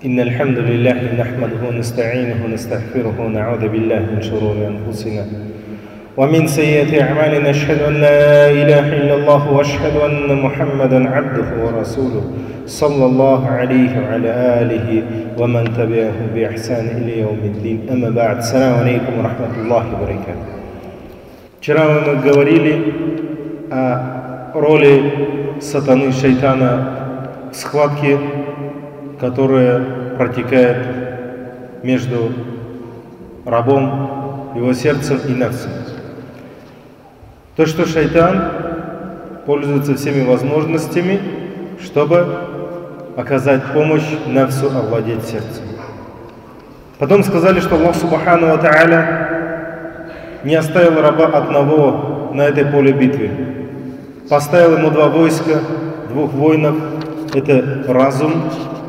إن الحمد لله نحمده ونستعينه ونستغفره ونعوذ بالله من شرور أنفسنا ومن سيئات أعمالنا أشهد أن لا إله إلا الله وأشهد أن محمدا عبده ورسوله صلى الله عليه وعلى آله ومن تبعه بإحسان إلى يوم الدين. أما بعد. السلام عليكم ورحمة الله وبركاته. Вчера мы говорили о роли сатаны, шайтана в схватке, которая протекает между рабом, его сердцем и нафсом. То, что шайтан пользуется всеми возможностями, чтобы оказать помощь нафсу овладеть сердцем. Потом сказали, что Аллах Субхану ва Тааля не оставил раба одного на этой поле битвы. Поставил ему два войска, двух воинов, это разум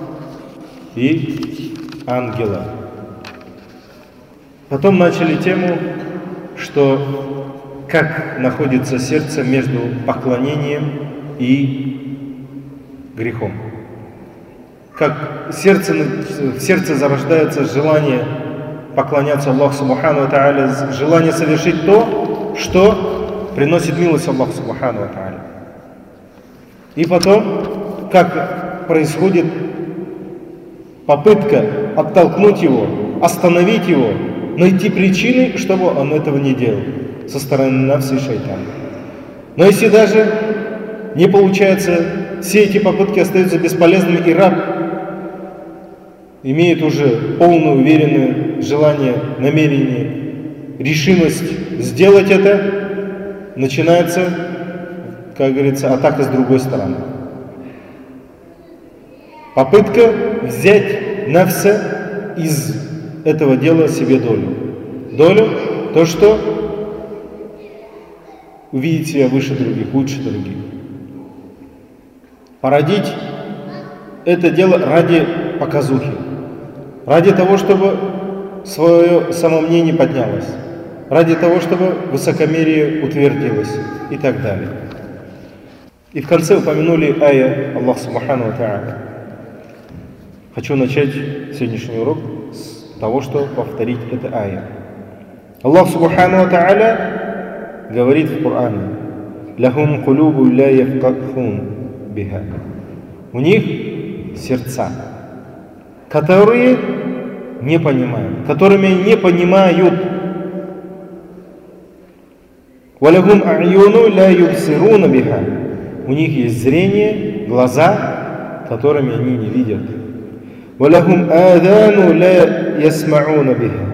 и ангела. Потом начали тему, что как находится сердце между поклонением и грехом. Как в сердце зарождается желание поклоняться Аллаху Субхану ва Тааля, желание совершить то, что приносит милость Аллаху Субхану ва Тааля. И потом, как происходит попытка оттолкнуть его, остановить его, найти причины, чтобы он этого не делал со стороны нафса и шайтана. Но если даже не получается, все эти попытки остаются бесполезными, и раб имеет уже полное уверенное желание, намерение, решимость сделать это, начинается, как говорится, атака с другой стороны. Попытка взять нафса из этого дела себе долю. Долю, то, что увидеть себя выше других, лучше других. Породить это дело ради показухи. Ради того, чтобы свое самомнение поднялось. Ради того, чтобы высокомерие утвердилось. И так далее. И в конце упомянули ая Аллах Субхану ва Тааля. Хочу начать сегодняшний урок с того, что повторить это ая. Аллах Субхану ва Тааля говорит в Коране: «Лахум кулубу ла яфкахун биха». У них сердца, которые не понимают, которыми не понимают. «Валахум а'юну ла юбсируна биха». У них есть зрение, глаза, которыми они не видят. «Валахум а'дану ла ясмауна биха».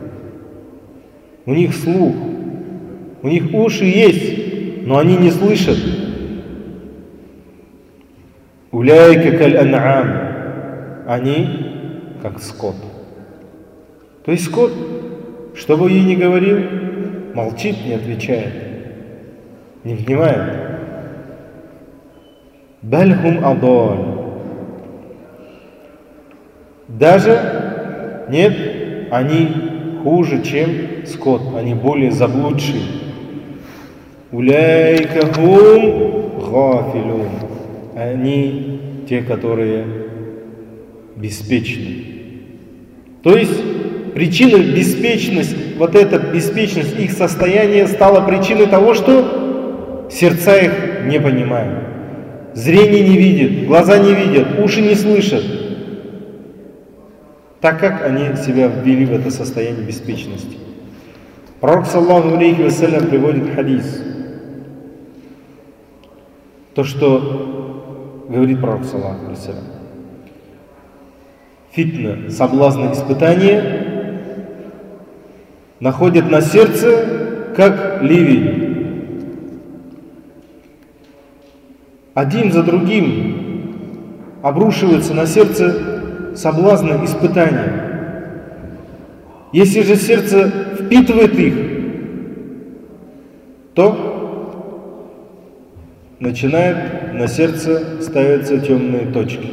У них слух, у них уши есть, но они не слышат. «Уляйка каль ан'ам». Они как скот. То есть скот, что бы ей ни говорил, молчит, не отвечает, не внимает. «Бальхум адаль». Даже нет, они хуже, чем скот, они более заблудшие. «Уляйка хум гафилун». Они те, которые беспечны. То есть причина беспечности, вот эта беспечность их состояния стала причиной того, что сердца их не понимают. Зрение не видит, глаза не видят, уши не слышат. Так как они себя ввели в это состояние беспечности. Пророк саллаллаху алейхи вассалям приводит хадис. То, что говорит пророк саллаллаху алейхи вассалям. Фитна, соблазны, испытания находят на сердце, как ливень. Один за другим обрушивается на сердце соблазны, испытания. Если же сердце впитывает их, то начинает на сердце ставиться темные точки.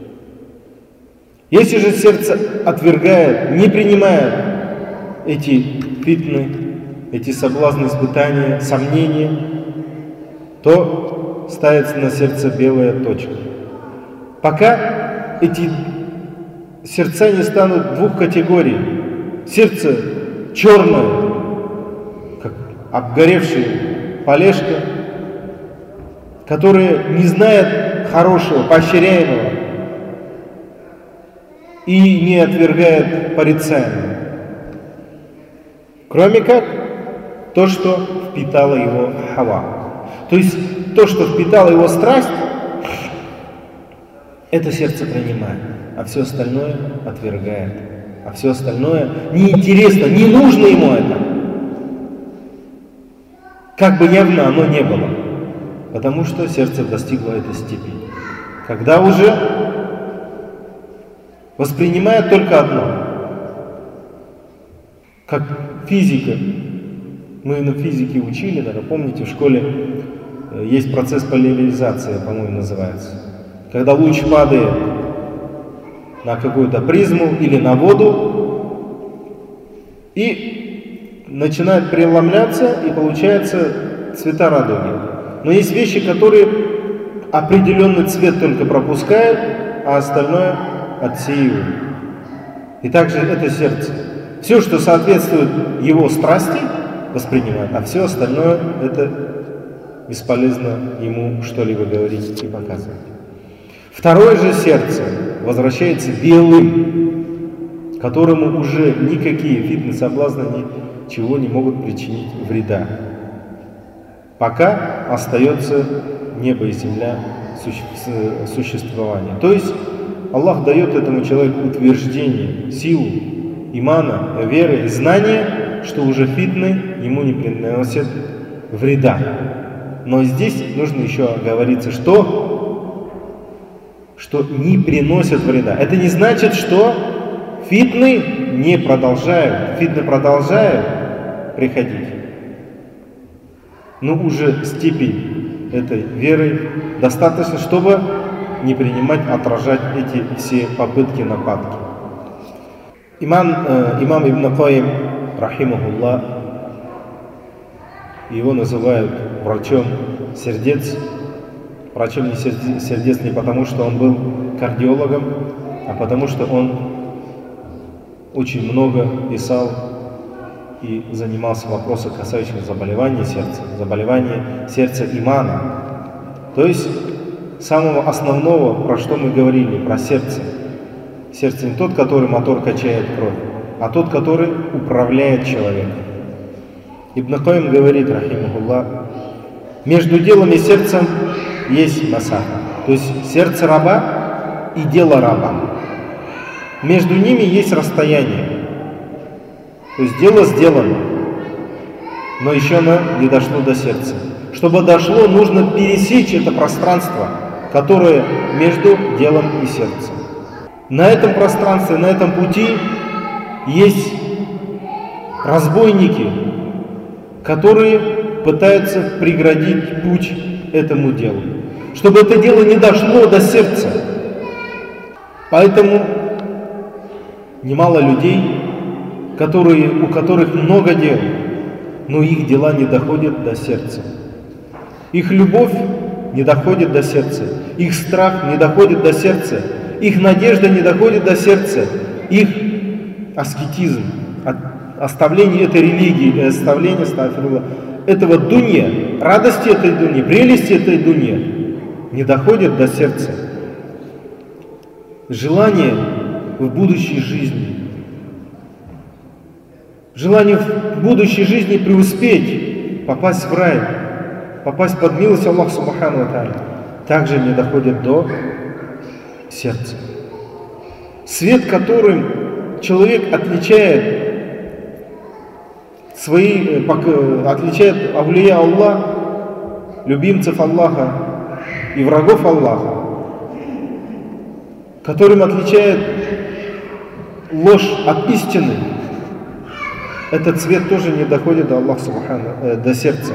Если же сердце отвергает, не принимает эти фитны, эти соблазны, испытания, сомнения, то ставится на сердце белая точка. Пока эти сердца не станут двух категорий. Сердце черное, как обгоревшая полежка, которое не знает хорошего, поощряемого и не отвергает порицаемого. Кроме как то, что впитала его Хава. То есть то, что впитала его страсть, это сердце принимает, а все остальное отвергает. А все остальное неинтересно, не нужно ему это. Как бы явно оно не было. Потому что сердце достигло этой степени. Когда уже воспринимает только одно. Как физика. Мы на физике учили, наверное, помните, в школе есть процесс поляризации, по-моему, называется. Когда луч падает на какую-то призму или на воду и начинает преломляться, и получается цвета радуги. Но есть вещи, которые определенный цвет только пропускают, а остальное отсеивают. И также это сердце. Все, что соответствует его страсти, воспринимает, а все остальное это бесполезно ему что-либо говорить и показывать. Второе же сердце возвращается белым, которому уже никакие фитнес-соблазны ничего не могут причинить вреда. Пока остается небо и земля существования. То есть Аллах дает этому человеку утверждение, силу, имана, веры, знания, что уже фитны ему не приносят вреда. Но здесь нужно еще оговориться, что не приносят вреда. Это не значит, что фитны не продолжают, фитны продолжают приходить. Но уже степень этой веры достаточно, чтобы не принимать, отражать эти все попытки, нападки. Имам Ибн Каим, рахимахуллах, его называют врачом сердец. Врачом сердец не потому, что он был кардиологом, а потому, что он очень много писал и занимался вопросом, касающимся заболеваний сердца имана. То есть самого основного, про что мы говорили, про сердце. Сердце не тот, который мотор качает кровь, а тот, который управляет человеком. Ибн Каим говорит, рахимахуллах, между делом и сердцем есть масафа. То есть сердце раба и дело раба. Между ними есть расстояние. То есть дело сделано, но еще оно не дошло до сердца. Чтобы дошло, нужно пересечь это пространство, которое между делом и сердцем. На этом пространстве, на этом пути есть разбойники, которые пытаются преградить путь этому делу, чтобы это дело не дошло до сердца. Поэтому немало людей, у которых много дел, но их дела не доходят до сердца. Их любовь не доходит до сердца, их страх не доходит до сердца, их надежда не доходит до сердца, их аскетизм, оставление этой религии, оставление этого дунья, радости этой дуньи, прелести этой дуньи не доходит до сердца. Желание в будущей жизни, желание в будущей жизни преуспеть, попасть в рай, попасть под милость Аллаха Субхану ва Тааля, также не доходит до сердца. Свет, которым человек отличает аулия Аллаха, любимцев Аллаха и врагов Аллаха, которым отличает ложь от истины, этот цвет тоже не доходит до Аллаха Субхану, до сердца.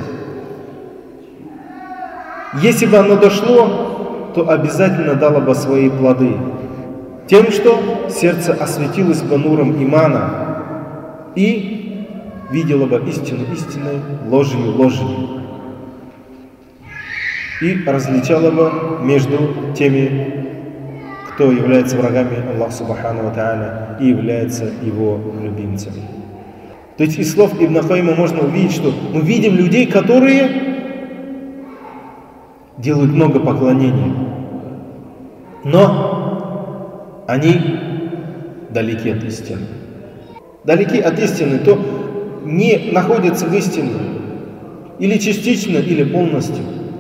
Если бы оно дошло, то обязательно дало бы свои плоды. Тем, что сердце осветилось бы нуром имана и видело бы истину истиной, ложью ложью. И различало бы между теми, кто является врагами Аллаха Субхану ва Тааля и является его любимцами. То есть из слов Ибн Кайима можно увидеть, что мы видим людей, которые делают много поклонений, но они далеки от истины. Далеки от истины, то не находятся в истине, или частично, или полностью.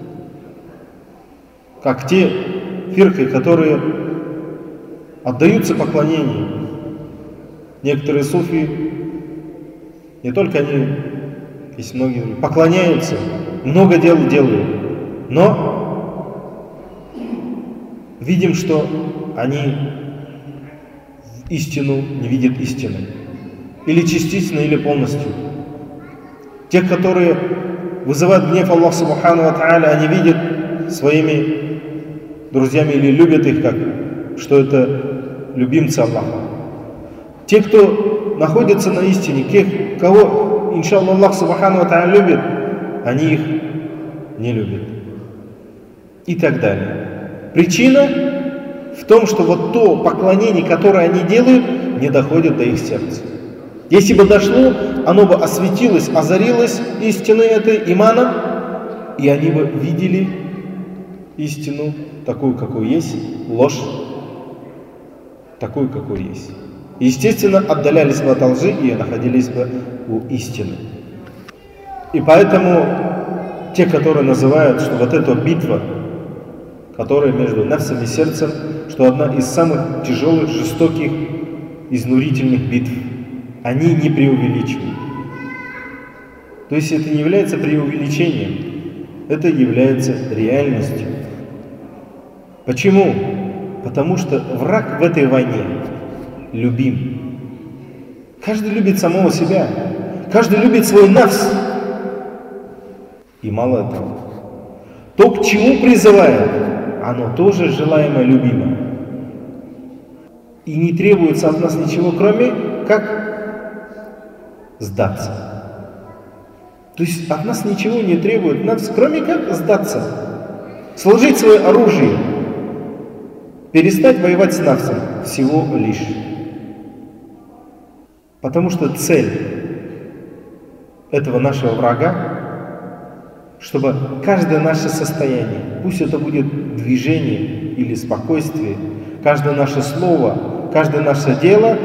Как те фирки, которые отдаются поклонению. Некоторые суфи, не только они, есть многие, поклоняются, много дел делают, но видим, что они истину не видят истины. Или частично, или полностью. Те, которые вызывают гнев Аллаха Субхану ва Тааля, они видят своими друзьями или любят их, как что это любимцы Аллаха. Те, кто находится на истине, тех, кого, иншаллах, Аллах Субхану ва Тааля любит, они их не любят. И так далее. Причина в том, что вот то поклонение, которое они делают, не доходит до их сердца. Если бы дошло, оно бы осветилось, озарилось истиной этой иманом, и они бы видели истину такую, какую есть, ложь такую, какую есть. Естественно, отдалялись бы от лжи и находились бы у истины. И поэтому те, которые называют, что вот эта битва, которая между нафсом и сердцем, что одна из самых тяжелых, жестоких, изнурительных битв, они не преувеличивают. То есть это не является преувеличением, это является реальностью. Почему? Потому что враг в этой войне любим. Каждый любит самого себя, каждый любит свой нафс. И мало этого. То, к чему призывает, оно тоже желаемое, любимое. И не требуется от нас ничего, кроме как сдаться. То есть от нас ничего не требует, кроме как сдаться. Сложить свое оружие. Перестать воевать с нафсом. Всего лишь. Потому что цель этого нашего врага, чтобы каждое наше состояние, пусть это будет движение или спокойствие, каждое наше слово, каждое наше дело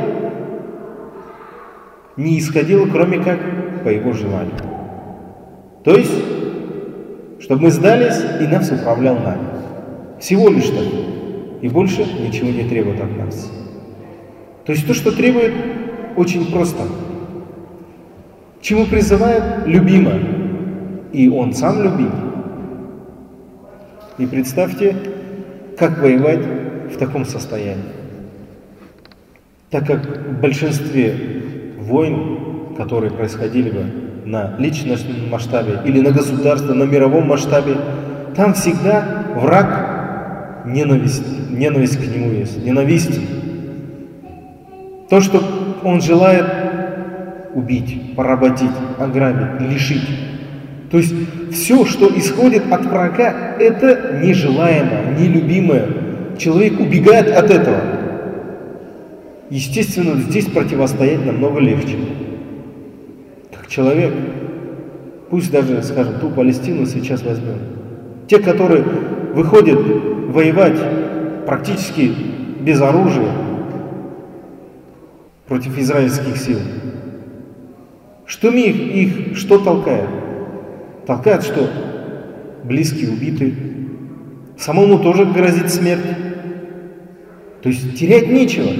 не исходило, кроме как по его желанию. То есть, чтобы мы сдались, и нафс управлял нами. Всего лишь так. И больше ничего не требует от нас. То есть то, что требует, очень просто. Чему призывает любимое. И он сам любим. И представьте, как воевать в таком состоянии. Так как в большинстве войн, которые происходили бы на личностном масштабе или на государственном, на мировом масштабе, там всегда враг, ненависть к нему есть, ненависть. То, что он желает убить, поработить, ограбить, лишить. То есть все, что исходит от врага, это нежелаемое, нелюбимое. Человек убегает от этого. Естественно, здесь противостоять намного легче. Как человек, пусть даже, скажем, ту Палестину сейчас возьмем. Те, которые выходят воевать практически без оружия против израильских сил. Что их что толкает? Толкает, что близкие убиты, самому тоже грозит смерть. То есть терять нечего.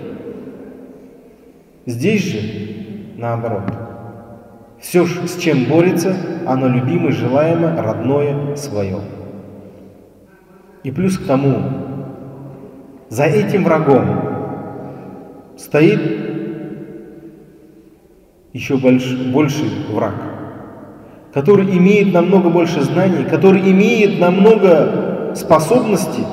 Здесь же наоборот. Все, с чем борется, оно любимое, желаемое, родное, свое. И плюс к тому, за этим врагом стоит еще больший враг, который имеет намного больше знаний, который имеет намного способностей,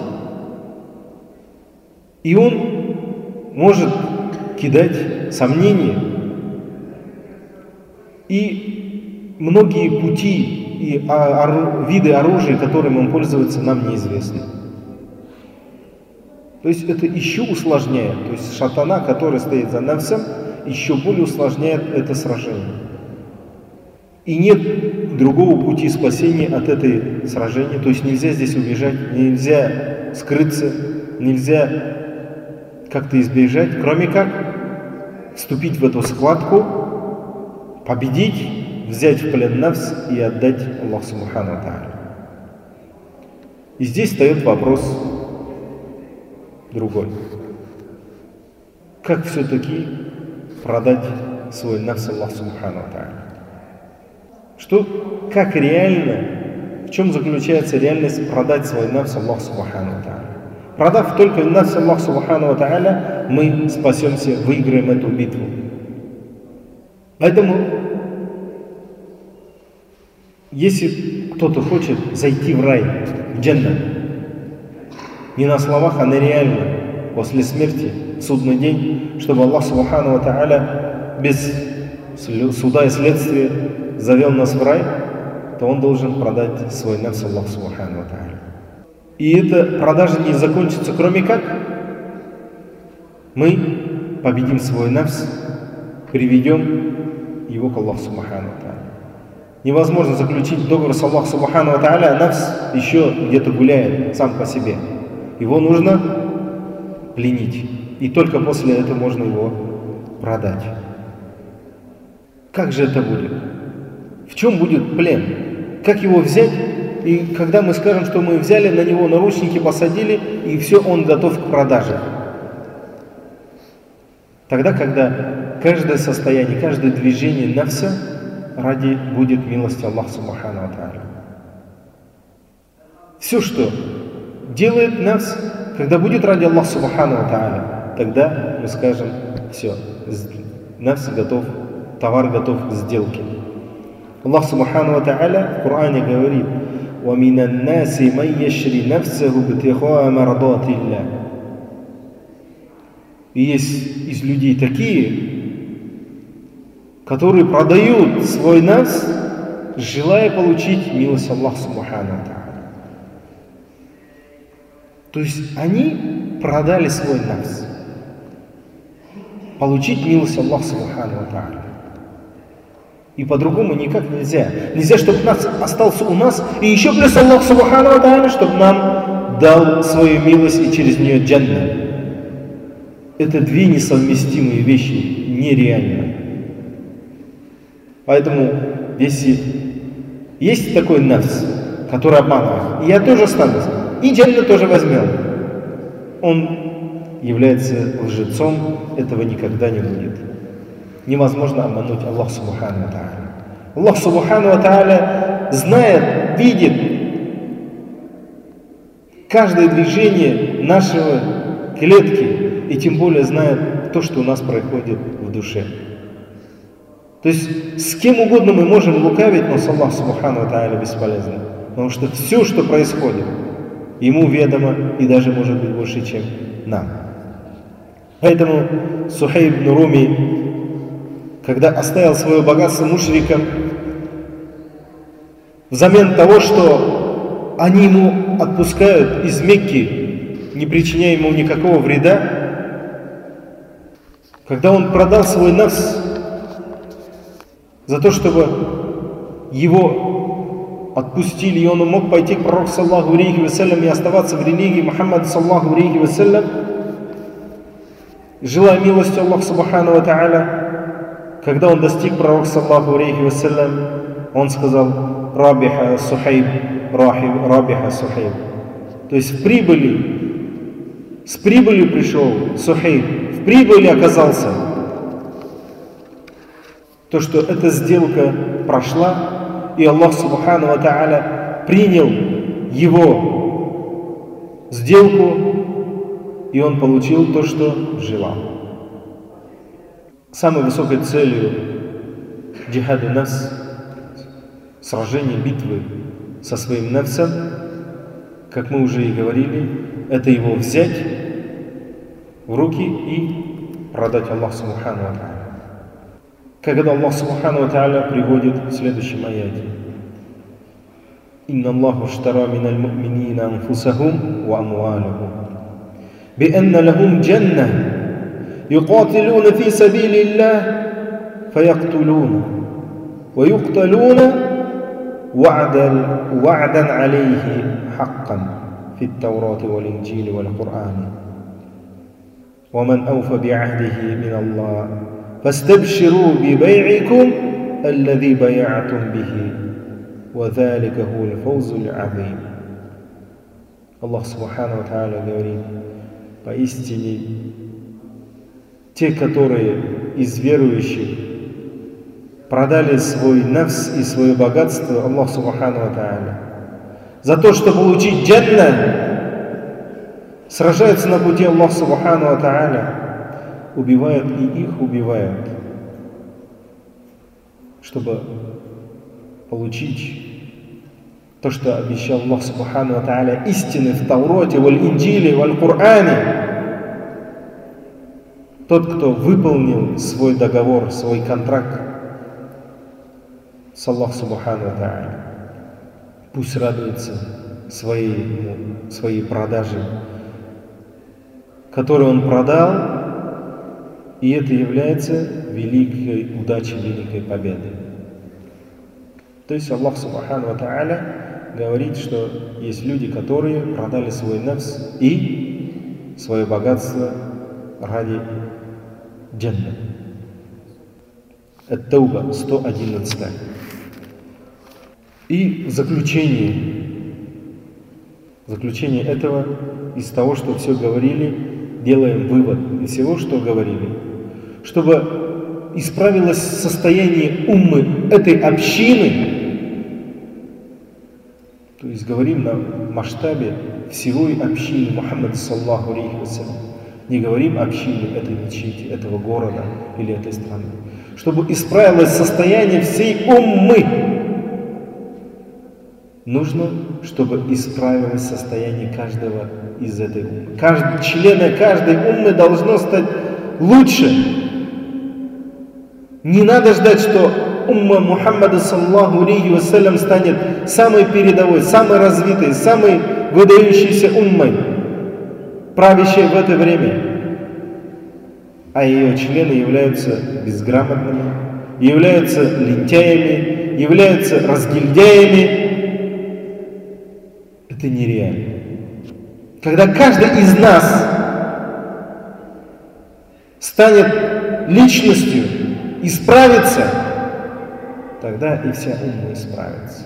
и он может кидать сомнения, и многие пути и виды оружия, которым он пользуется, нам неизвестны. То есть это еще усложняет. То есть шайтана, который стоит за нафсом, еще более усложняет это сражение. И нет другого пути спасения от этой сражения. То есть нельзя здесь убежать, нельзя скрыться, нельзя как-то избежать, кроме как вступить в эту схватку, победить, взять в плен нафс и отдать Аллаху Субхану ва Тааля. И здесь встает вопрос другой. Как все-таки продать свой нафс Аллаху Субхану ва Тааля? Как реально, в чем заключается реальность продать свой нафс Аллаху Субхану ва Тааля? Продав только нафс Аллаху Субхану ва Тааля, мы спасемся, выиграем эту битву. Поэтому, если кто-то хочет зайти в рай, в джаннат, не на словах, а на реально, после смерти, в судный день, чтобы Аллах Субхану ва Тааля без суда и следствия завел нас в рай, то он должен продать свой нафс Аллаху Субхану ва Тааля. И эта продажа не закончится, кроме как мы победим свой нафс, приведем его к Аллаху Субхану ва Тааля. Невозможно заключить договор с Аллахом Субхану ва Тааля, а нафс еще где-то гуляет сам по себе. Его нужно пленить. И только после этого можно его продать. Как же это будет? В чем будет плен? Как его взять? И когда мы скажем, что мы взяли, на него наручники посадили, и все, он готов к продаже. Тогда, когда каждое состояние, каждое движение нафса ради будет милости Аллаха Субхану ва Тааля. Все, что делает нафс, когда будет ради Аллаха Субхану ва Тааля, тогда мы скажем, все, нафс готов, товар готов к сделке. Аллах Субхану ва Тааля в Коране говорит: وَمِنَ النَّاسِ مَنْ يَشْرِي نَفْسَهُ ابْتِغَاءَ مَرْضَاتِ اللَّهِ. И есть из людей такие, которые продают свой нафс, желая получить милость Аллаха Субхану ва Тааля. То есть они продали свой нафс, получить милость Аллаха Субхану ва Тааля. И по-другому никак нельзя. Нельзя, чтобы нафс остался у нас, и еще плюс Аллах Субхану ва Тааля, чтобы нам дал свою милость и через нее джаннат. Это две несовместимые вещи, нереальные. Поэтому, если есть такой нафс, который обманывает, и я тоже останусь, и джаннат тоже возьмем, он является лжецом, этого никогда не будет. Невозможно обмануть Аллах Субхану ва Тааля. Аллах Субхану ва Тааля знает, видит каждое движение нашего клетки, и тем более знает то, что у нас происходит в душе. То есть с кем угодно мы можем лукавить, но с Аллахом Субхану ва Тааля бесполезно. Потому что все, что происходит, Ему ведомо и даже может быть больше, чем нам. Поэтому Сухайб ибн Руми, когда оставил свое богатство мушрикам, взамен того, что они ему отпускают из Мекки, не причиняя ему никакого вреда, когда он продал свой нафс за то, чтобы его отпустили, и он мог пойти к пророку саллаллаху алейхи вассалям и оставаться в религии Мухаммада саллаллаху алейхи вассалям, желая милости Аллаха Субхану ва Тааля, когда он достиг пророка саллаллаху алейхи вассалям, он сказал: «Рабиха Сухайб, рабиха Сухайб». То есть в прибыли, с прибылью пришел Сухайб, в прибыли оказался. То, что эта сделка прошла, и Аллах Субхану ва Тааля принял его сделку, и он получил то, что желал. Самой высокой целью джихада нафс, сражения, битвы со своим нафсом, как мы уже и говорили, это его взять в руки и продать Аллаху Субхану ва Тааля. Когда Аллах Субхану ва Тааля приводит в следующем аяте: «Инна Аллаху штара миналь му'минина анфусахум ва амвалахум بأن لهم جنة يقاتلون في سبيل الله فيقتلون ويقتلون وعدا عليه حقا في التوراة والإنجيل والقرآن ومن أوفى بعهده من الله فاستبشروا ببيعكم الذي بايعتم به وذلك هو الفوز العظيم. Аллах Субхану ва Тааля говорит: поистине те, которые из верующих продали свой нафс и свое богатство Аллаху Субхану ва Тааля за то, чтобы получить джанна, сражаются на пути Аллаха Субхану ва Тааля, убивают и их убивают, чтобы получить то, что обещал Аллах Субхану ва Тааля, истины в Таурате, в Инджиле, в Коране. Тот, кто выполнил свой договор, свой контракт с Аллахом Субхану ва Тааля, пусть радуется своей продаже, которую он продал, и это является великой удачей, великой победой. То есть Аллах Субхану ва Тааля говорит, что есть люди, которые продали свой нафс и свое богатство ради джанна. Ат-Тауба 111. И в заключение этого, из того, что все говорили, делаем вывод из всего, что говорили, чтобы исправилось состояние уммы этой общины. То есть говорим на масштабе всего общины Мухаммада саллаллаху алейхи ва саллям. Не говорим общине этой мечети, этого города или этой страны. Чтобы исправилось состояние всей уммы, нужно, чтобы исправилось состояние каждого из этой уммы. Члена каждой уммы должно стать лучше. Не надо ждать, что умма Мухаммада саллаллаху алейхи ва саллям станет самой передовой, самой развитой, самой выдающейся уммой, правящей в это время, а ее члены являются безграмотными, являются лентяями, являются разгильдяями. Это нереально. Когда каждый из нас станет личностью, исправится, тогда и вся умма исправится.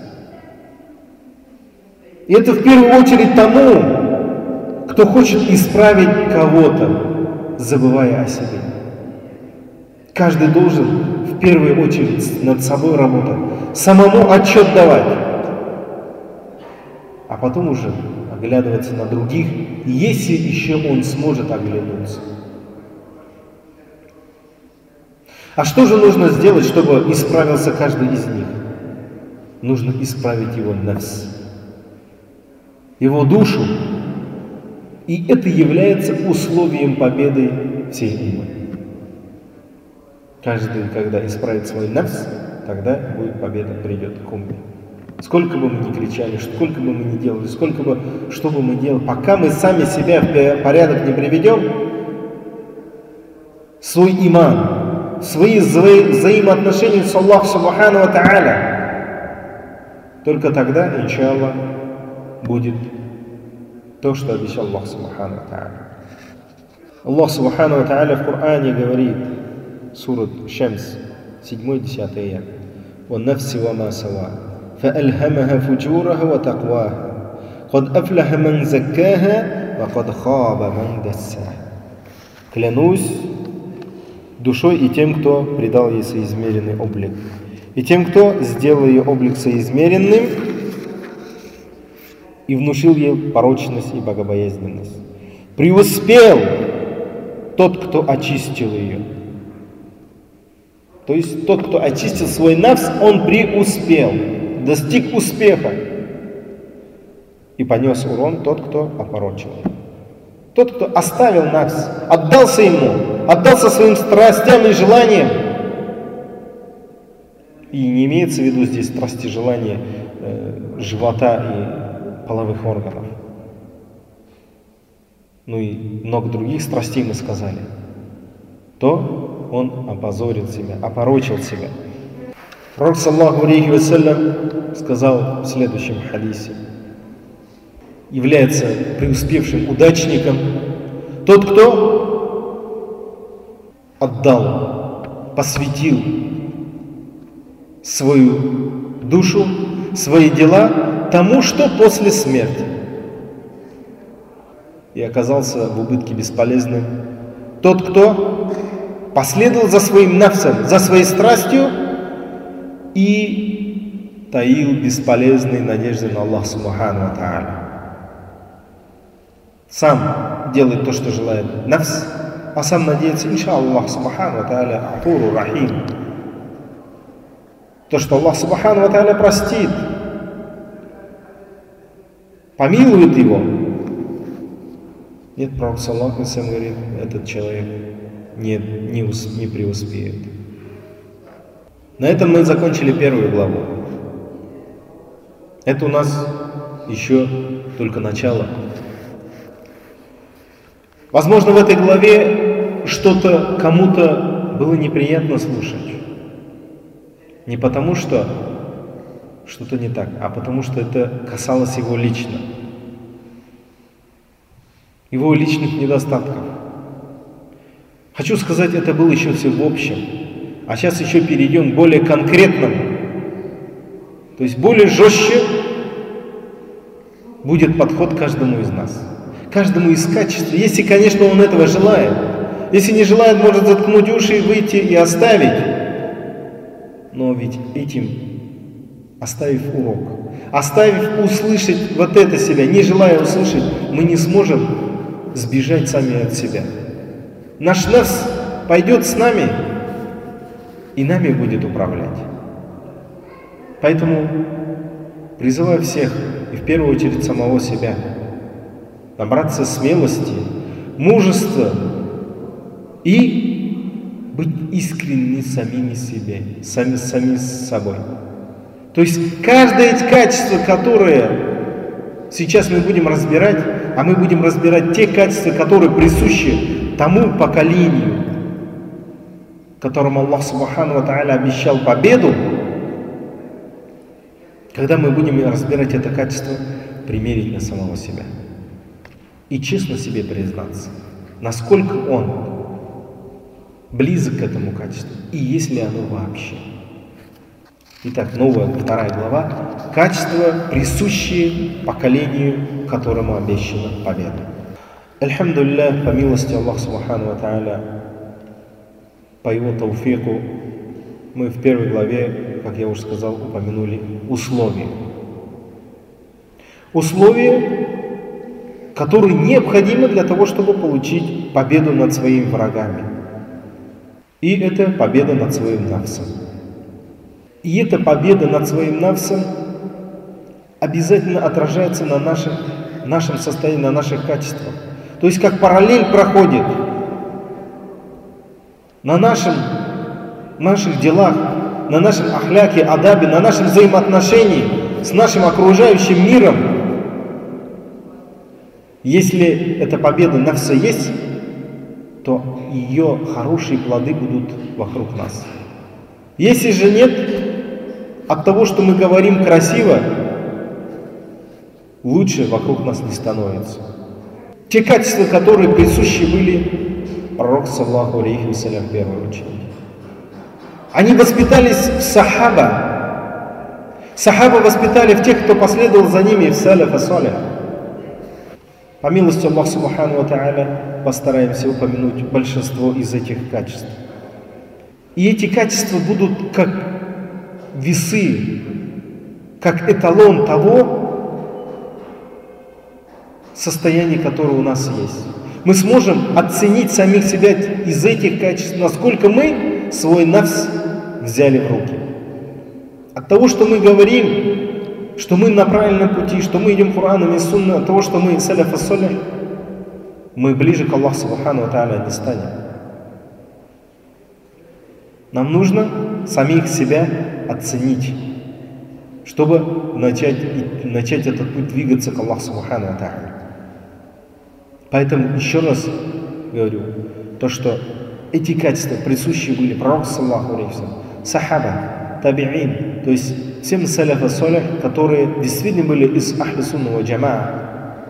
И это в первую очередь тому, кто хочет исправить кого-то, забывая о себе. Каждый должен в первую очередь над собой работать, самому отчет давать, а потом уже оглядываться на других, если еще он сможет оглянуться. А что же нужно сделать, чтобы исправился каждый из них? Нужно исправить его нафс, его душу. И это является условием победы всей уммы. Каждый, когда исправит свой нафс, тогда будет победа, придет к умме. Сколько бы мы ни кричали, сколько бы мы ни делали, что бы мы делали, пока мы сами себя в порядок не приведем, свой иман, свои взаимоотношения с Аллахом Субхану ва Тааля, только тогда, иншаллах, будет то, что обещал Аллах Субхану ва Тааля. Аллах Субхану ва Тааля в Коране говорит, сурат Шамс, 7-10 аят: «Ван-нафси ва-ма сава, фа-альхамаха фуджураха ва-тaqваха, кад афляха ман заккаха, ва кад хаба ман дассаха». Клянусь душой и тем, кто придал ей соизмеренный облик, и тем, кто сделал ее облик соизмеренным и внушил ей порочность и богобоязненность. Преуспел тот, кто очистил ее. То есть тот, кто очистил свой нафс, он преуспел, достиг успеха. И понес урон тот, кто опорочил. Тот, кто оставил нафс, отдался ему, отдался своим страстям и желаниям. И не имеется в виду здесь страсти, желания живота и половых органов. ну и много других страстей мы сказали, то он опозорил себя, опорочил себя. Пророк, саллаллаху алейхи вассалям, сказал в следующем хадисе: является преуспевшим удачником тот, кто отдал, посвятил свою душу, свои дела тому, что после смерти, и оказался в убытке бесполезным. Тот, кто последовал за своим нафсом, за своей страстью и таил бесполезные надежды на Аллах Субхану ва Тааля. Сам делает то, что желает нафс, а сам надеется, иншаллах Субхану ва Тааля Афуру Рахим. То, что Аллах Субхану ва Тааля простит, помилует его. Нет, пророк саллаллаху алейхи ва саллям говорит, этот человек не преуспеет. На этом мы закончили первую главу. Это у нас еще только начало. Возможно, в этой главе что-то кому-то было неприятно слушать. Не потому, что что-то не так, а потому, что это касалось его лично. Его личных недостатков. Хочу сказать, это было еще все в общем. А сейчас еще перейдем к более конкретному. То есть более жестче будет подход к каждому из нас. Каждому из качеств. Если, конечно, он этого желает. Если не желает, может заткнуть уши и выйти и оставить. Но ведь этим, оставив урок, оставив услышать вот это себя, не желая услышать, мы не сможем сбежать сами от себя. Наш нафс пойдет с нами и нами будет управлять. Поэтому призываю всех, и в первую очередь самого себя, набраться смелости, мужества и быть искренними самими с собой. То есть каждое качество, которое сейчас мы будем разбирать, а мы будем разбирать те качества, которые присущи тому поколению, которому Аллах Субхану ва Тааля обещал победу. Когда мы будем разбирать это качество, примерить на самого себя и честно себе признаться, насколько он близок к этому качеству и есть ли оно вообще. Итак, вторая глава. Качества, присущие поколению, которому обещана победа. Альхамдулиллах, по милости Аллаха Субхану ва Тааля, по его тауфику, мы в первой главе, как я уже сказал, упомянули условия. Условия, которые необходимы для того, чтобы получить победу над своими врагами. И это победа над своим нафсом. И эта победа над своим нафсом обязательно отражается на нашем состоянии, на наших качествах. То есть как параллель проходит на наших делах, на нашем ахляке, адабе, на нашем взаимоотношении с нашим окружающим миром. Если эта победа нафса есть, то ее хорошие плоды будут вокруг нас. Если же нет, от того, что мы говорим красиво, лучше вокруг нас не становится. Те качества, которые присущи были пророку саллаллаху алейхи ва саллям в первую очередь. Они воспитались в сахаба. Сахаба воспитали в тех, кто последовал за ними в салаф ас-салих. По милости Аллаха Субхану ва Тааля постараемся упомянуть большинство из этих качеств. И эти качества будут как весы, как эталон того состояния, которое у нас есть. Мы сможем оценить самих себя из этих качеств, насколько мы свой нафс взяли в руки. От того, что мы говорим, что мы на правильном пути, что мы идем Кораном и Сунной, от того, что мы саляф ас-салих, мы ближе к Аллаху Субхану ва Тааля не станем. Нам нужно самих себя оценить, чтобы начать этот путь двигаться к Аллаху Субхану ва Тааля. Поэтому еще раз говорю, то, что эти качества присущи были пророку, саллаллаху алейхи ва саллям, сахаба, табиин, то есть всем саляфа салих, которые действительно были из ахли сунна ва джамаа.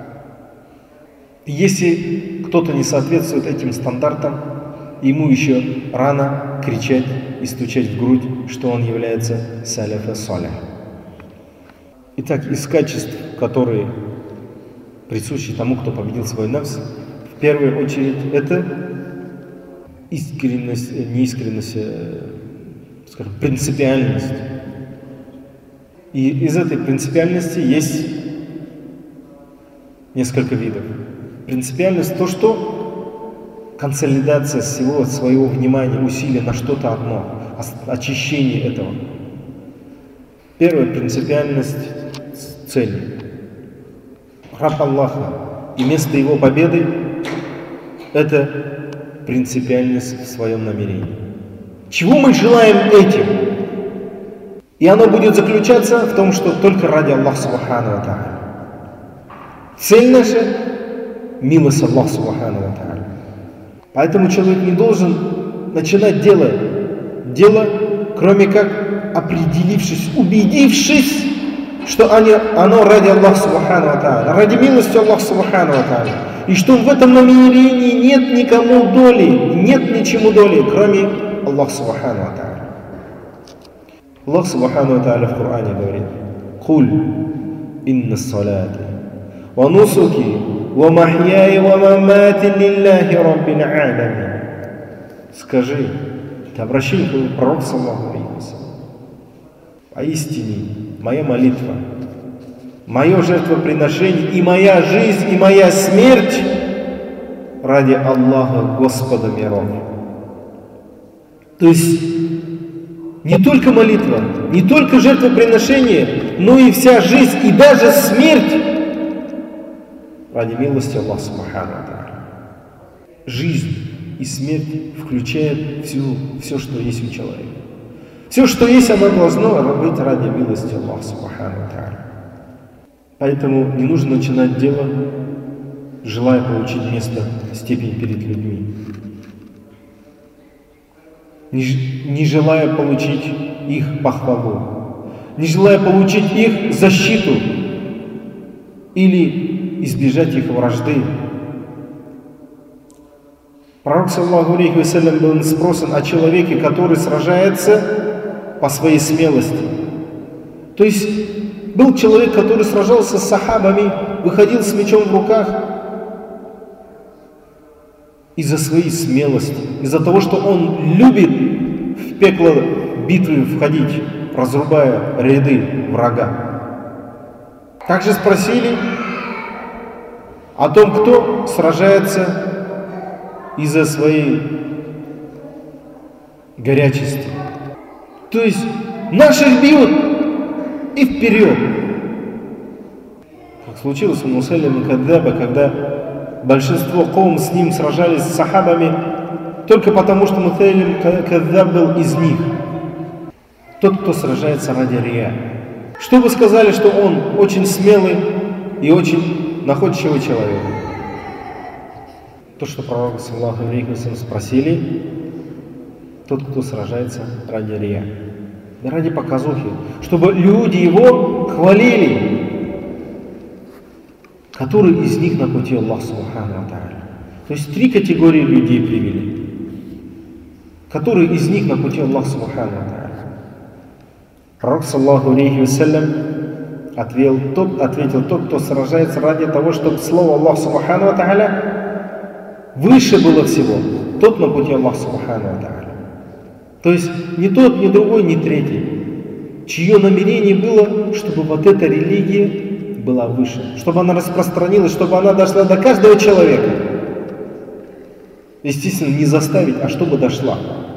Если кто-то не соответствует этим стандартам, ему еще рано кричать и стучать в грудь, что он является саляфа салих. Итак, из качеств, которые присущи тому, кто победил свой нафс, в первую очередь это искренность, не искренность, скажем, принципиальность. И из этой принципиальности есть несколько видов. Принципиальность — то, что консолидация всего своего внимания, усилия на что-то одно, очищение этого. Первая принципиальность — цель. Раб Аллаха и место его победы — это принципиальность в своем намерении. Чего мы желаем этим? И оно будет заключаться в том, что только ради Аллаха Субхану ва Тааля. Цель наша — милость Аллаха Субхану ва Тааля. Поэтому человек не должен начинать дело, кроме как определившись, убедившись, что оно ради Аллаха Субхану ва Тааля, ради милости Аллаха Субхану ва Тааля. И что в этом намерении нет никому доли, нет ничему доли, кроме Аллаха Субхану ва Тааля. Аллах Субхану ва Тааля в Коране говорит: «Куль инна салати ва нусуки ва махьяи ва мамати лилляхи раббил аламин». Скажи, ты обращение к пророку, саллаллаху алейхи ва саллям: поистине моя молитва, мое жертвоприношение и моя жизнь, и моя смерть ради Аллаха, Господа миров. То есть не только молитва, не только жертвоприношение, но и вся жизнь, и даже смерть ради милости Аллаха Субхану ва Тааля. Жизнь и смерть включает все, что есть у человека. Все, что есть, оно должно быть ради милости Аллаха Субхану ва Тааля. Поэтому не нужно начинать дело, желая получить место, степень перед людьми, не желая получить их похвалу, не желая получить их защиту или избежать их вражды. Пророк, саллаллаху алейхи ва саллям, был спросан о человеке, который сражается по своей смелости. То есть был человек, который сражался с сахабами, выходил с мечом в руках из-за своей смелости, из-за того, что он любит в пекло битвы входить, разрубая ряды врага. Также спросили о том, кто сражается из-за своей горячести. То есть наших бьют и вперед. Как случилось у Мусайлима Каддаба, когда большинство каум с ним сражались с сахабами только потому, что Мусайлим Каддаб был из них. Тот, кто сражается ради рия. Что вы сказали, что он очень смелый и очень находчивый человек? То, что пророк, саллаллаху алейхи ва саллям, спросили: тот, кто сражается ради рия, ради показухи, чтобы люди его хвалили, которые из них на пути Аллаха Субхану ва Тааля. То есть 3 категории людей привели, которые из них на пути Аллаха Субхану ва Тааля. Пророк, саллаллаху алейхи ва саллям, ответил тот, кто сражается ради того, чтобы слово Аллаха Субхану ва Тааля выше было всего, тот на пути Аллаха Субхану ва Тааля. То есть ни тот, ни другой, ни третий, чье намерение было, чтобы вот эта религия была выше, чтобы она распространилась, чтобы она дошла до каждого человека. Естественно, не заставить, а чтобы дошла,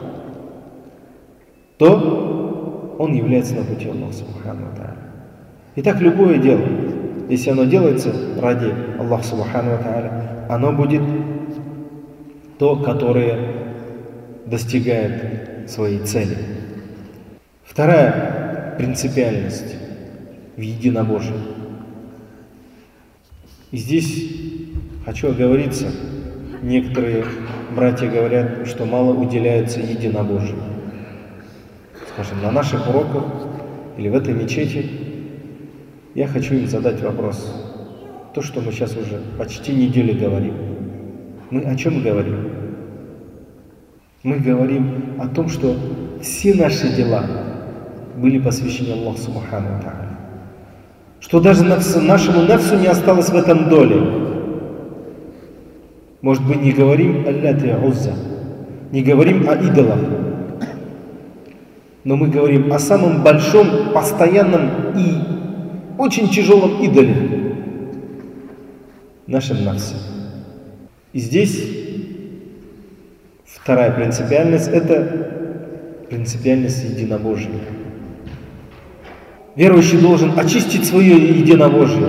то он является на пути Аллаха Субхану ва Тааля. Итак, любое дело, если оно делается ради Аллаха Субхану ва Тааля, оно будет то, которое достигает своей цели. Вторая принципиальность в единобожии. И здесь хочу оговориться. Некоторые братья говорят, что мало уделяется единобожию. Скажем, на наших уроках или в этой мечети я хочу им задать вопрос. То, что мы сейчас уже почти неделю говорим. Мы о чем говорим? Мы говорим о том, что все наши дела были посвящены Аллаху Субхану ва Тааля. Что даже нашему нафсу не осталось в этом доли. Может быть, не говорим «Аллат и Узза», не говорим о идолах, но мы говорим о самом большом, постоянном и очень тяжелом идоле – нашем нафсе. И здесь вторая принципиальность – это принципиальность единобожия. Верующий должен очистить свое единобожие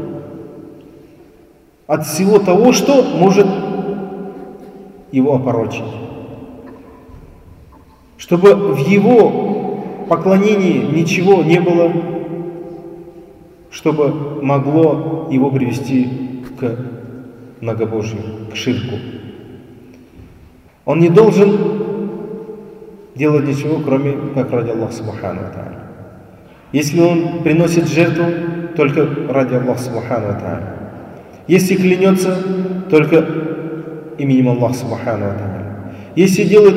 от всего того, что может его опорочить. Чтобы в его поклонении ничего не было, чтобы могло его привести к многобожию, к ширку. Он не должен делать ничего, кроме как ради Аллаха Субхану ва Тааля. Если он приносит жертву, только ради Аллаха Субхану ва Тааля. Если клянется, только именем Аллаха Субхану ва Тааля. Если делает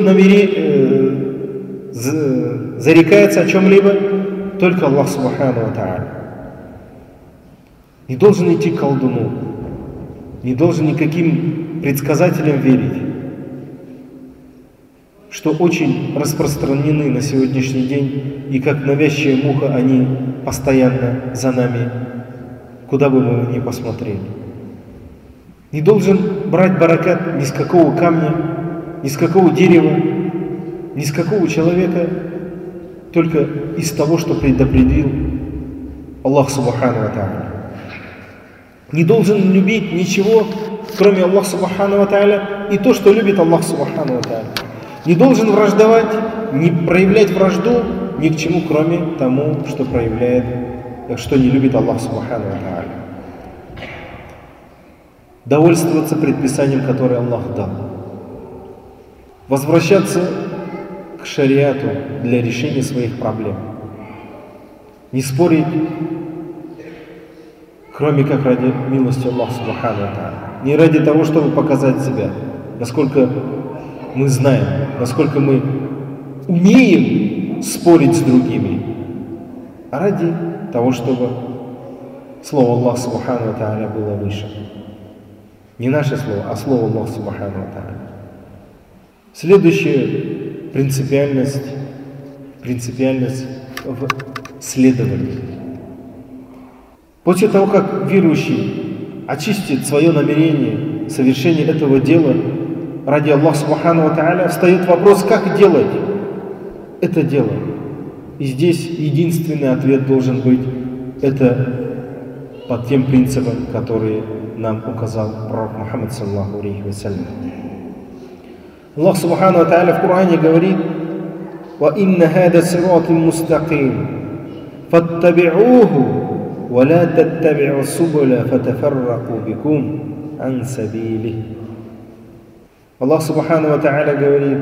зарекается о чем-либо, только Аллах Субхану ва Тааля. Не должен идти к колдуну, не должен никаким предсказателям верить, что очень распространены на сегодняшний день, и как навязчивая муха они постоянно за нами, куда бы мы ни посмотрели. Не должен брать баракат ни с какого камня, ни с какого дерева, ни с какого человека, только из того, что предопределил Аллах Субхану ва Тааля. Не должен любить ничего, кроме Аллаха Субхану ва Тааля, и то, что любит Аллах Субхану ва Тааля. Не должен враждовать, не проявлять вражду ни к чему, кроме тому, что проявляет, что не любит Аллах Субхану ва Тааля. Довольствоваться предписанием, которое Аллах дал. Возвращаться к шариату для решения своих проблем. Не спорить, кроме как ради милости Аллаха Субхану ва Тааля. Не ради того, чтобы показать себя, насколько мы знаем, насколько мы умеем спорить с другими, а ради того, чтобы слово Аллаха Субхану ва Тааля было выше. Не наше слово, а слово Аллаха Субхану ва Тааля. Следующая принципиальность в следовании. После того, как верующий очистит свое намерение совершения этого дела ради Аллаха Субхану ва Тааля, встает вопрос, как делать это дело. И здесь единственный ответ должен быть, это под тем принципом, который нам указал пророк Мухаммад саллаллаху алейхи ва саллям. Аллах Субхану ва Тааля в Коране говорит: «Ва инна хада сиратун мустаким, фаттаби'уху, ва ла таттаби'у субуля, фатафарраку бикум ан сабилих». Аллах Субхану ва Тааля говорит: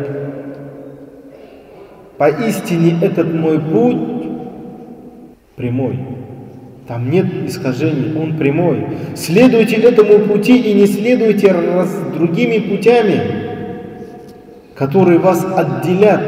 поистине этот мой путь прямой. Там нет искажений, он прямой. Следуйте этому пути и не следуйте другими путями, которые вас отделят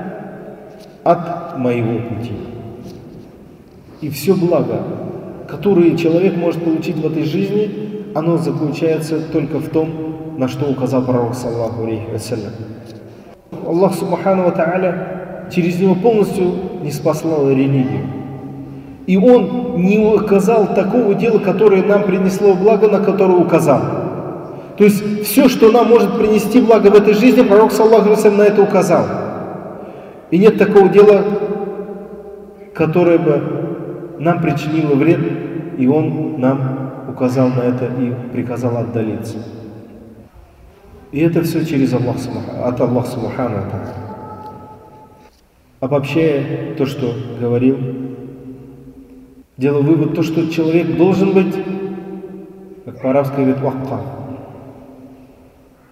от моего пути. И все благо, которое человек может получить в этой жизни, оно заключается только в том, на что указал пророк саллаллаху алейхи ва саллям. Аллах Субхану ва Тааля через него полностью ниспослал религию. И Он не указал такого дела, которое нам принесло благо, на которое указал. То есть все, что нам может принести благо в этой жизни, пророк саллаллаху алейхи ва саллям на это указал. И нет такого дела, которое бы нам причинило вред, и Он нам указал на это и приказал отдалиться. И это все через от Аллаха Субхану ва Тааля. Обобщая то, что говорил, делаю вывод, то, что человек должен быть, как по-арабски говорит, вакка,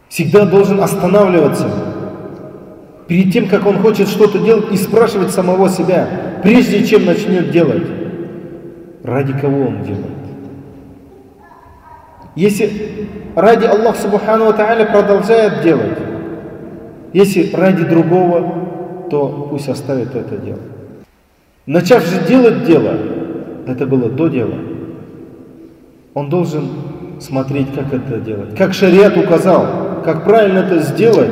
всегда должен останавливаться перед тем, как он хочет что-то делать, и спрашивать самого себя, прежде чем начнет делать, ради кого он делает. Если ради Аллаха Субхану ва Тааля, продолжает делать. Если ради другого, то пусть оставит это дело. Начав же делать дело, это было до дела, он должен смотреть, как это делать, как шариат указал, как правильно это сделать.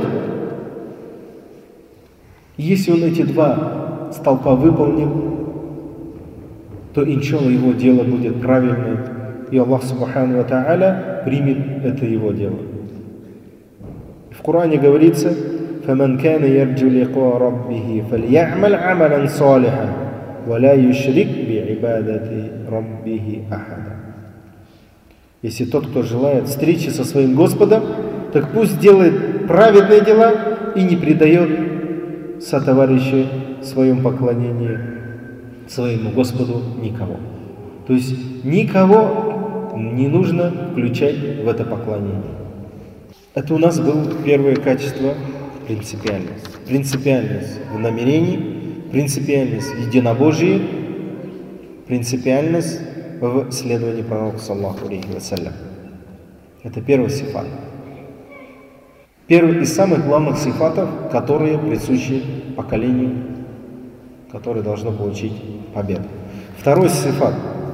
Если он эти два столпа выполнил, то, иншалла, его дело будет правильным, и Аллах Субхану ва Тааля примет это его дело. В Коране говорится: فَمَنْ كَانَ يَرْجُو لِقَاءَ رَبِّهِ فَلْيَعْمَلْ عَمَلًا صَالِحًا وَلَا يُشْرِكْ بِعِبَادَةِ رَبِّهِ أَحَدًا. Если тот, кто желает встречи со своим Господом, так пусть делает праведные дела и не предает сотоварища в своем поклонении своему Господу никого. То есть никого не нужно включать в это поклонение. Это у нас было первое качество — принципиальность. Принципиальность в намерении, принципиальность в единобожии, принципиальность в следовании пророка саллаллаху алейхи вассалям. Это первый сифат. Первый из самых главных сифатов, которые присущи поколению, которое должно получить победу. Второй сифат.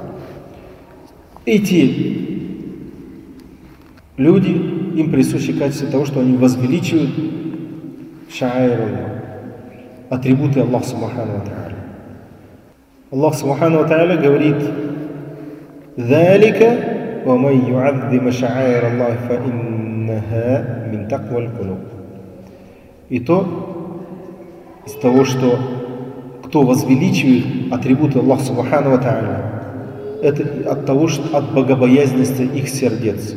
Эти люди, им присуще качество того, что они возвеличивают ша'аир Аллах, атрибуты Аллаха Субхану ва Тааля. Аллах Субхану ва Тааля говорит: «Залика ва ман ю'аззима ша'аир Аллах фа иннаха мин такваль кулуб». И то из того, что кто возвеличивает атрибуты Аллаха Субхану ва Тааля, это от того, что от богобоязненности их сердец.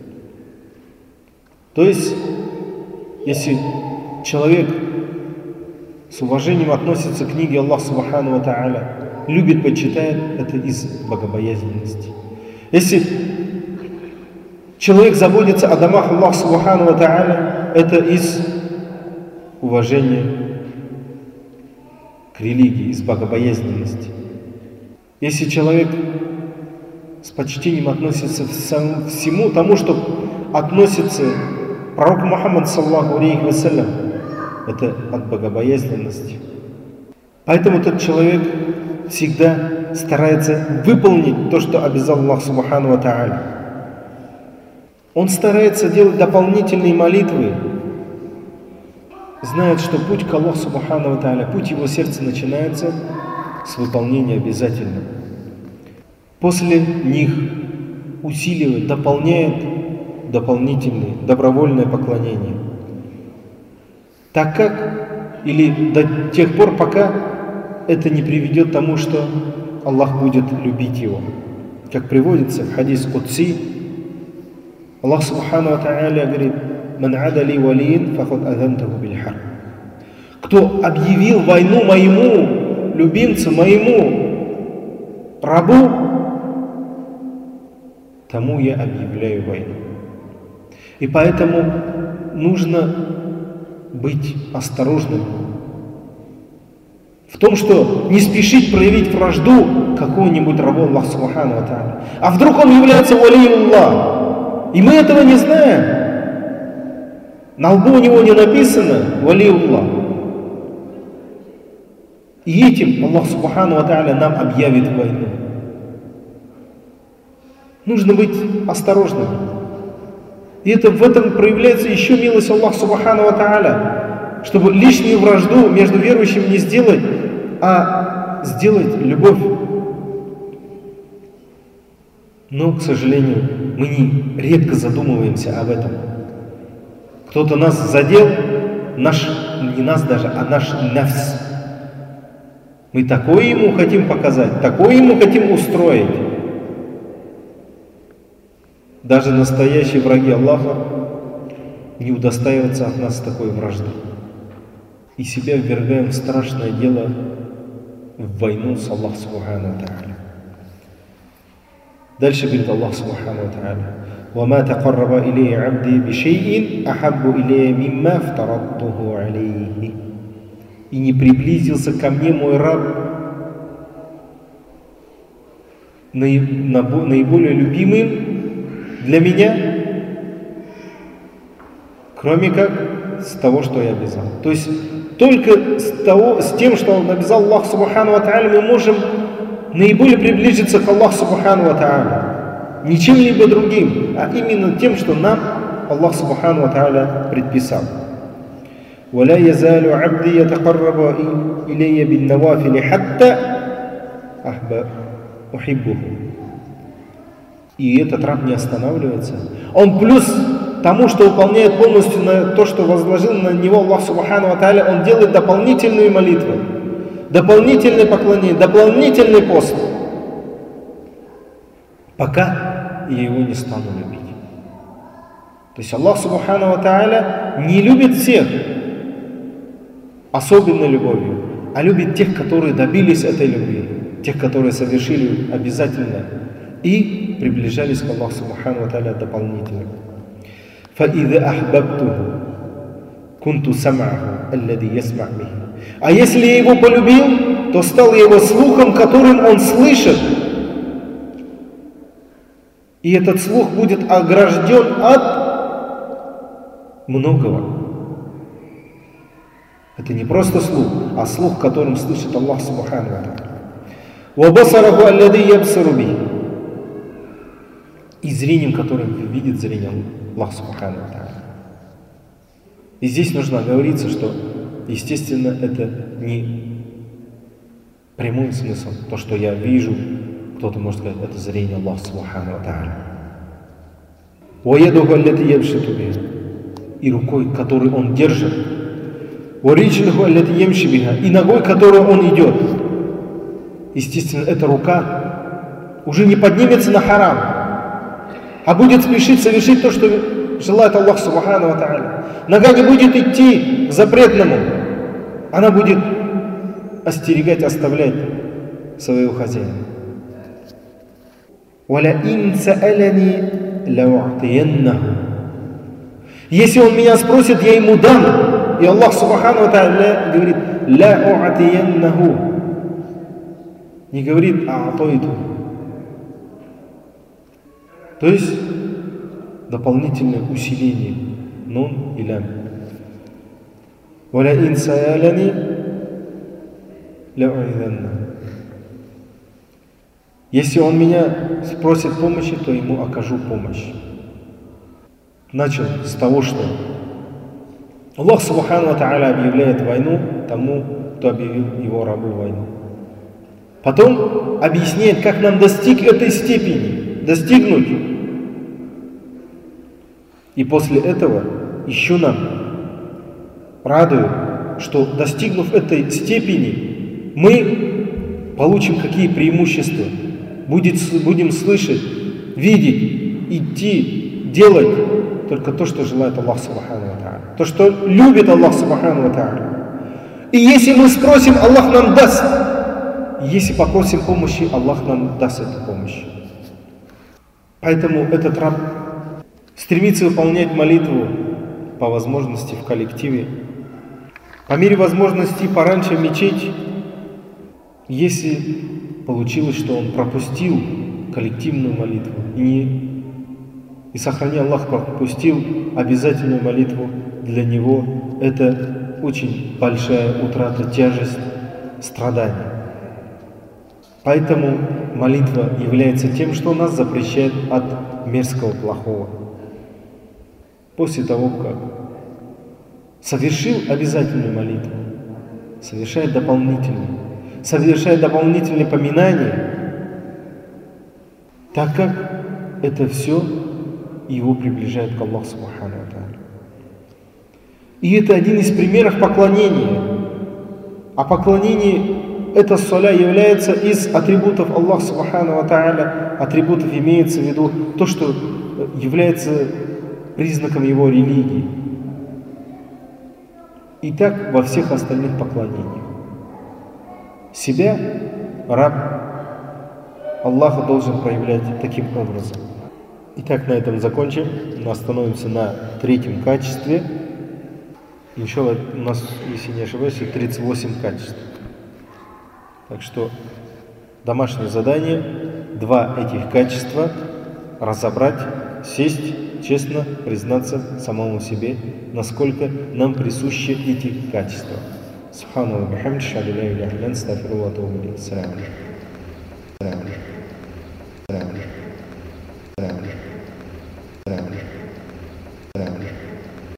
То есть, если человек с уважением относится к книге Аллаха Субхану ва Тааля, любит, почитает, это из богобоязненности. Если человек заботится о домах Аллаха Субхану ва Тааля, это из уважения к религии, из богобоязненности. Если человек с почтением относится к всему тому, что относится пророк Мухаммад саллаллаху алейхи вассалям, это от богобоязненности. Поэтому тот человек всегда старается выполнить то, что обязал Аллах Субхану ва Тааля. Он старается делать дополнительные молитвы, знает, что путь к Аллаху Субхану ва Тааля, путь его сердца начинается с выполнения обязательного. После них усиливает, дополняет дополнительные, добровольное поклонение. Так как, или до тех пор, пока это не приведет к тому, что Аллах будет любить его. Как приводится в хадис Кудси, Аллах Субхану ва Тааля говорит: «Ман адали валиин фахад азантаху биль харб». Кто объявил войну моему любимцу, моему рабу, тому я объявляю войну. И поэтому нужно быть осторожным в том, что не спешить проявить вражду какого-нибудь раба Аллаха Субхану ва Тааля. А вдруг он является валиуллах, и мы этого не знаем. На лбу у него не написано валиуллах. И этим Аллах Субхану ва Тааля нам объявит войну. Нужно быть осторожным. И в этом проявляется еще милость Аллаха Субхану ва Тааля, чтобы лишнюю вражду между верующими не сделать, а сделать любовь. Но, к сожалению, мы редко задумываемся об этом. Кто-то нас задел, не нас даже, а наш нафс. Мы такое ему хотим показать, такое ему хотим устроить. Даже настоящие враги Аллаха не удостаиваются от нас такой вражды. И себя ввергаем в страшное дело, в войну с Аллахом Субхану ва Тааля. Дальше говорит Аллах Субхану ва Тааля: وَمَا تَقَرَّبَ إِلَيَّ عَبْدِي بِشَيْءٍ أَحَبُّ إِلَيَّ مِمَّا افْتَرَضْتُهُ عَلَيْهِ. И не приблизился ко мне мой раб наиболее любимым для меня, кроме как с того, что я обязал. То есть только с тем, что он обязал Аллах Субхану ва Тааля, мы можем наиболее приблизиться к Аллаху Субхану ва Тааля. Не чем-либо другим, а именно тем, что нам Аллах Субхану ва Тааля предписал. وَلَا يَزَالُ عَبْدِي يَتَقَرَّبُ إِلَيَّ بِالنَّوَافِلِ حَتَّى أُحِبُّهُ. И этот раб не останавливается. Он плюс тому, что выполняет полностью на то, что возложил на него Аллах Субхану ва Тааля, он делает дополнительные молитвы, дополнительные поклонения, дополнительный пост, пока я его не стану любить. То есть Аллах Субхану ва Тааля не любит всех особенной любовью, а любит тех, которые добились этой любви, тех, которые совершили обязательно и приближались к Аллаху Субхану ва Тааля дополнительно. فَإِذَا أَحْبَبْتُهُ كُنْتُ سَمْعَهُ الَّذِي يَسْمَعْ بِهِ. А если я его полюбил, то стал его слухом, которым он слышит. И этот слух будет огражден от многого. Это не просто слух, а слух, которым слышит Аллах Субхану ва Тааля. وَبَصَرَهُ الَّذِي يَبْصِرُ بِهِ. И зрением, которым видит зрение Аллах Субхану ва Тааля. И здесь нужно оговориться, что, естественно, это не прямой смысл. То, что я вижу, кто-то может сказать, это зрение Аллаха Субхану ва Тааля. وَيَدُهُ الَّتِي يَبْسُطُ بِهَا. И рукой, которую он держит. وَرِجْلُهُ الَّتِي يَمْشِي بِهَا. И ногой, которой он идет. Естественно, эта рука уже не поднимется на харам, а будет спешить совершить то, что желает Аллах Субхану ва Тааля. Нога не будет идти к запретному, она будет остерегать, оставлять своего хозяина. وَلَئِنْ سَأَلَنِي لَأُعْطِيَنَّهُ. Если он меня спросит, я ему дам. И Аллах Субхану ва Тааля говорит, لَأُعْطِيَنَّهُ. Не говорит «а'тойту». То есть дополнительное усиление. Нун и лям. وَلَئِنْ سَأَلَنِي لَأُعِذَنَّهُ. Если он меня спросит помощи, то ему окажу помощь. Начал с того, что Аллах Субхану ва Тааля объявляет войну тому, кто объявил его рабу войну. Потом объясняет, как нам достичь этой степени, достигнуть. И после этого еще нам радует, что достигнув этой степени, мы получим какие преимущества. Будем слышать, видеть, идти, делать только то, что желает Аллах Субхану ва Тааля. То, что любит Аллах Субхану ва Тааля. И если мы спросим, Аллах нам даст. Если попросим помощи, Аллах нам даст эту помощь. Поэтому этот раб стремится выполнять молитву по возможности в коллективе. По мере возможности пораньше в мечеть. Если получилось, что он пропустил коллективную молитву и сохраняя Аллах пропустил обязательную молитву, для него это очень большая утрата, тяжесть, страдания. Поэтому молитва является тем, что нас запрещает от мерзкого, плохого. После того, как совершил обязательную молитву, совершает дополнительные поминания, так как это все его приближает к Аллаху Субхану ва Тааля. И это один из примеров поклонения. А поклонение, эта саля, является из атрибутов Аллаха Субхану ва Тааля. Атрибутов имеется в виду то, что является признаком его религии. И так во всех остальных поклонениях. Себя раб Аллаха должен проявлять таким образом. Итак, на этом закончим. Мы остановимся на третьем качестве. Иншаллах, у нас, если не ошибаюсь, 38 качеств. Так что домашнее задание, 2 этих качества разобрать, сесть, честно признаться самому себе, насколько нам присущи эти качества. Субханаллах, бихамди, шаду ла иляха илля анта, астагфирука ва атубу илейх. Ассаляму алейкум.